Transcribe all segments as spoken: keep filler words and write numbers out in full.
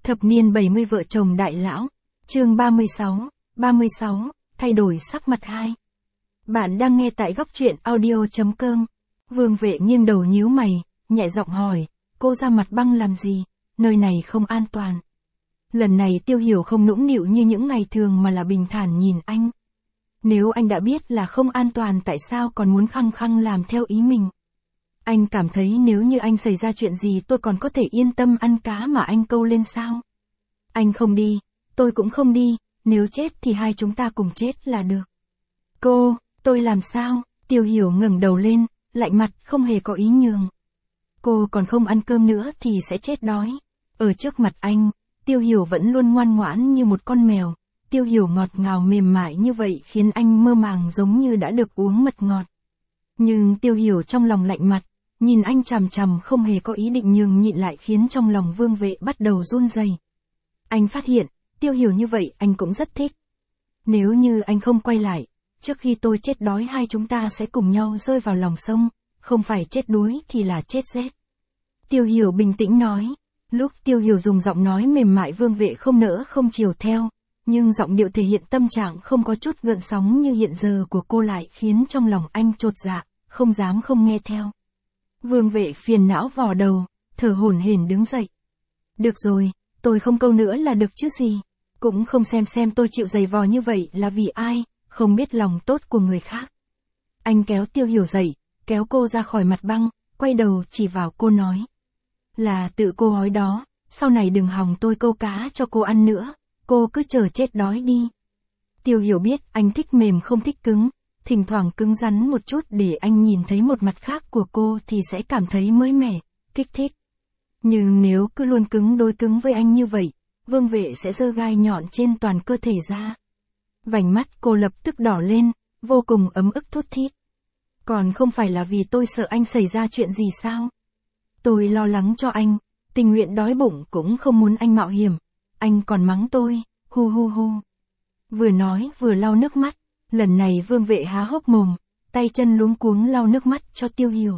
Thập niên bảy mươi vợ chồng đại lão. Chương ba mươi sáu, ba mươi sáu, thay đổi sắc mặt hai. Bạn đang nghe tại góc truyện audio.com. Vương Vệ nghiêng đầu nhíu mày, nhẹ giọng hỏi, cô ra mặt băng làm gì, nơi này không an toàn. Lần này Tiêu Hiểu không nũng nịu như những ngày thường mà là bình thản nhìn anh. Nếu anh đã biết là không an toàn tại sao còn muốn khăng khăng làm theo ý mình. Anh cảm thấy nếu như anh xảy ra chuyện gì tôi còn có thể yên tâm ăn cá mà anh câu lên sao. Anh không đi, tôi cũng không đi, nếu chết thì hai chúng ta cùng chết là được. Cô, tôi làm sao? Tiêu Hiểu ngẩng đầu lên, lạnh mặt không hề có ý nhường. Cô còn không ăn cơm nữa thì sẽ chết đói. Ở trước mặt anh, Tiêu Hiểu vẫn luôn ngoan ngoãn như một con mèo. Tiêu Hiểu ngọt ngào mềm mại như vậy khiến anh mơ màng giống như đã được uống mật ngọt. Nhưng Tiêu Hiểu trong lòng lạnh mặt, nhìn anh chằm chằm không hề có ý định nhường nhịn lại khiến trong lòng Vương Vệ bắt đầu run rẩy. Anh phát hiện, Tiêu Hiểu như vậy anh cũng rất thích. Nếu như anh không quay lại, trước khi tôi chết đói hai chúng ta sẽ cùng nhau rơi vào lòng sông, không phải chết đuối thì là chết rét. Tiêu Hiểu bình tĩnh nói. Lúc Tiêu Hiểu dùng giọng nói mềm mại Vương Vệ không nỡ không chiều theo, nhưng giọng điệu thể hiện tâm trạng không có chút gợn sóng như hiện giờ của cô lại khiến trong lòng anh chột dạ, không dám không nghe theo. Vương Vệ phiền não vò đầu, thở hổn hển đứng dậy. Được rồi, tôi không câu nữa là được chứ gì. Cũng không xem xem tôi chịu giày vò như vậy là vì ai, không biết lòng tốt của người khác. Anh kéo Tiêu Hiểu dậy, kéo cô ra khỏi mặt băng, quay đầu chỉ vào cô nói. Là tự cô hói đó, sau này đừng hòng tôi câu cá cho cô ăn nữa, cô cứ chờ chết đói đi. Tiêu Hiểu biết anh thích mềm không thích cứng, thỉnh thoảng cứng rắn một chút để anh nhìn thấy một mặt khác của cô thì sẽ cảm thấy mới mẻ, kích thích. Nhưng nếu cứ luôn cứng đôi cứng với anh như vậy, Vương Vệ sẽ giơ gai nhọn trên toàn cơ thể ra. Vành mắt cô lập tức đỏ lên, vô cùng ấm ức thút thít. Còn không phải là vì tôi sợ anh xảy ra chuyện gì sao? Tôi lo lắng cho anh, tình nguyện đói bụng cũng không muốn anh mạo hiểm. Anh còn mắng tôi, hu hu hu. Vừa nói vừa lau nước mắt, lần này Vương Vệ há hốc mồm, tay chân luống cuống lau nước mắt cho Tiêu Hiểu.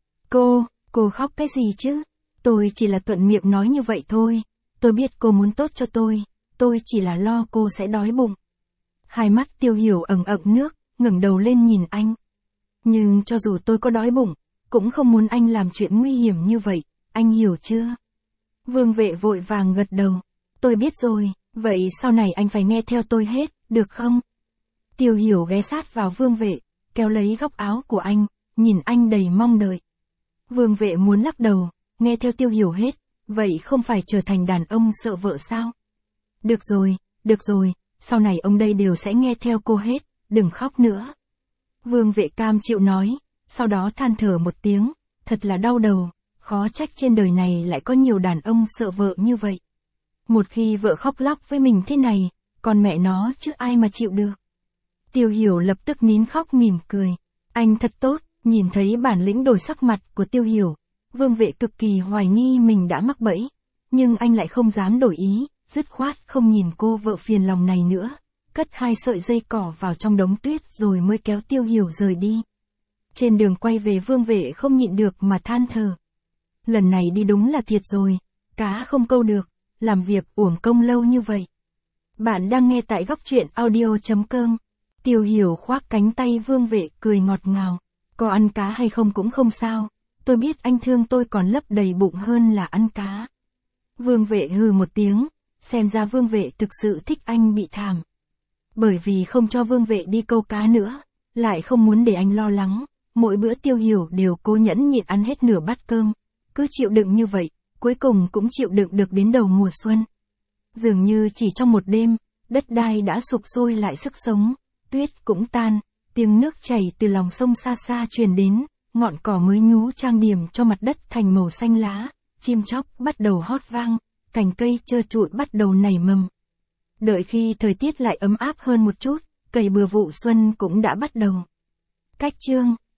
Cô, cô khóc cái gì chứ? Tôi chỉ là thuận miệng nói như vậy thôi, tôi biết cô muốn tốt cho tôi, tôi chỉ là lo cô sẽ đói bụng. Hai mắt Tiêu Hiểu ẩn ẩn nước, ngẩng đầu lên nhìn anh. Nhưng cho dù tôi có đói bụng, cũng không muốn anh làm chuyện nguy hiểm như vậy, anh hiểu chưa? Vương Vệ vội vàng gật đầu. Tôi biết rồi, vậy sau này anh phải nghe theo tôi hết, được không? Tiêu Hiểu ghé sát vào Vương Vệ, kéo lấy góc áo của anh, nhìn anh đầy mong đợi. Vương Vệ muốn lắc đầu, nghe theo Tiêu Hiểu hết, vậy không phải trở thành đàn ông sợ vợ sao? Được rồi, được rồi, sau này ông đây đều sẽ nghe theo cô hết, đừng khóc nữa. Vương Vệ cam chịu nói, sau đó than thở một tiếng, thật là đau đầu, khó trách trên đời này lại có nhiều đàn ông sợ vợ như vậy. Một khi vợ khóc lóc với mình thế này, còn mẹ nó chứ ai mà chịu được. Tiêu Hiểu lập tức nín khóc mỉm cười. Anh thật tốt, nhìn thấy bản lĩnh đổi sắc mặt của Tiêu Hiểu. Vương Vệ cực kỳ hoài nghi mình đã mắc bẫy, nhưng anh lại không dám đổi ý, dứt khoát không nhìn cô vợ phiền lòng này nữa. Cất hai sợi dây cỏ vào trong đống tuyết rồi mới kéo Tiêu Hiểu rời đi. Trên đường quay về Vương Vệ không nhịn được mà than thở. Lần này đi đúng là thiệt rồi, cá không câu được, làm việc uổng công lâu như vậy. Bạn đang nghe tại góc truyện audio.com. Tiêu Hiểu khoác cánh tay Vương Vệ cười ngọt ngào. Có ăn cá hay không cũng không sao, tôi biết anh thương tôi còn lấp đầy bụng hơn là ăn cá. Vương Vệ hừ một tiếng, xem ra Vương Vệ thực sự thích anh bị thảm. Bởi vì không cho Vương Vệ đi câu cá nữa, lại không muốn để anh lo lắng, mỗi bữa Tiêu Hiểu đều cố nhẫn nhịn ăn hết nửa bát cơm, cứ chịu đựng như vậy, cuối cùng cũng chịu đựng được đến đầu mùa xuân. Dường như chỉ trong một đêm, đất đai đã sụp sôi lại sức sống, tuyết cũng tan, tiếng nước chảy từ lòng sông xa xa truyền đến, ngọn cỏ mới nhú trang điểm cho mặt đất thành màu xanh lá, chim chóc bắt đầu hót vang, cành cây trơ trụi bắt đầu nảy mầm. Đợi khi thời tiết lại ấm áp hơn một chút, cày bừa vụ xuân cũng đã bắt đầu. Cách chương